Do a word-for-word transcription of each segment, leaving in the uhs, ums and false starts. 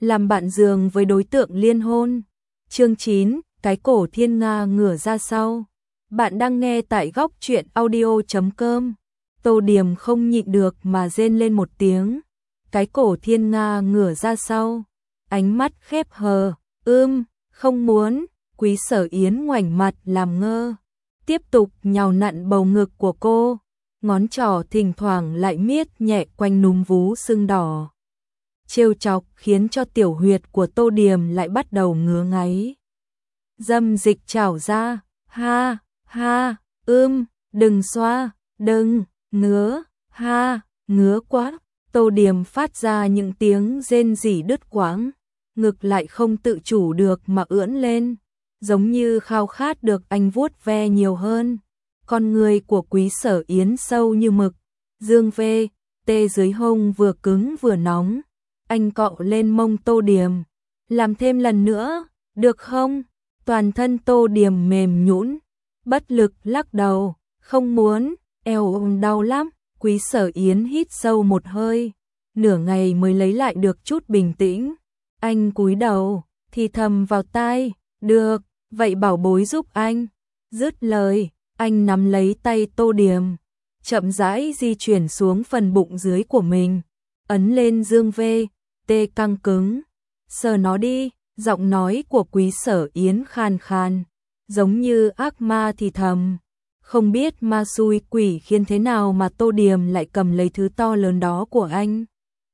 làm bạn giường với đối tượng liên hôn. Chương chín, cái cổ thiên nga ngửa ra sau. Bạn đang nghe tại góc truyện audio chấm com. Tô Điềm không nhịn được mà rên lên một tiếng. Cái cổ thiên nga ngửa ra sau. Ánh mắt khép hờ, ưm, không muốn. Quý Sở Yến ngoảnh mặt làm ngơ. Tiếp tục nhào nặn bầu ngực của cô. Ngón trỏ thỉnh thoảng lại miết nhẹ quanh núm vú sưng đỏ. Trêu chọc khiến cho tiểu huyệt của Tô Điềm lại bắt đầu ngứa ngáy. Dâm dịch trào ra, ha, ha, ưm, đừng xoa, đừng, ngứa, ha, ngứa quá. Tô Điềm phát ra những tiếng rên rỉ đứt quãng, ngực lại không tự chủ được mà ưỡn lên, giống như khao khát được anh vuốt ve nhiều hơn. Con người của Quý Sở Yến sâu như mực, dương vê, tê dưới hông vừa cứng vừa nóng. Anh cọ lên mông Tô Điềm, làm thêm lần nữa, được không? Toàn thân Tô Điềm mềm nhũn, bất lực lắc đầu, không muốn, eo ôm đau lắm. Quý Sở Yến hít sâu một hơi, nửa ngày mới lấy lại được chút bình tĩnh. Anh cúi đầu, thì thầm vào tai, được, vậy bảo bối giúp anh. Dứt lời, anh nắm lấy tay Tô Điềm, chậm rãi di chuyển xuống phần bụng dưới của mình, ấn lên dương vê, tê căng cứng. Sờ nó đi, giọng nói của Quý Sở Yến khan khan, giống như ác ma thì thầm. Không biết ma xui quỷ khiến thế nào mà Tô Điềm lại cầm lấy thứ to lớn đó của anh.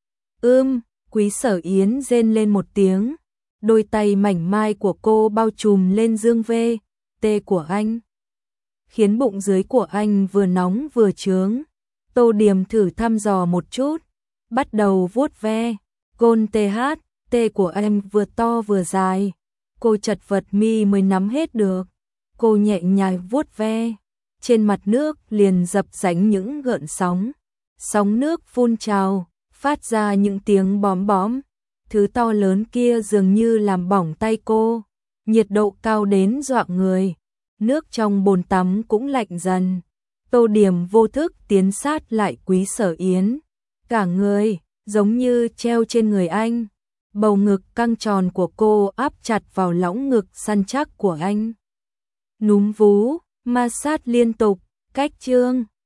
Ưm, Quý Sở Yến rên lên một tiếng, đôi tay mảnh mai của cô bao trùm lên dương vê, tê của anh, khiến bụng dưới của anh vừa nóng vừa chướng. Tô Điềm thử thăm dò một chút, bắt đầu vuốt ve, gôn tê hát, tê của em vừa to vừa dài. Cô chật vật mi mới nắm hết được. Cô nhẹ nhàng vuốt ve, trên mặt nước liền dập dánh những gợn sóng. Sóng nước phun trào, phát ra những tiếng bóm bóm. Thứ to lớn kia dường như làm bỏng tay cô, nhiệt độ cao đến dọa người. Nước trong bồn tắm cũng lạnh dần. Tô Điềm vô thức tiến sát lại Quý Sở Yến, cả người giống như treo trên người anh. Bầu ngực căng tròn của cô áp chặt vào lõng ngực săn chắc của anh. Núm vú, ma sát liên tục, cách chương.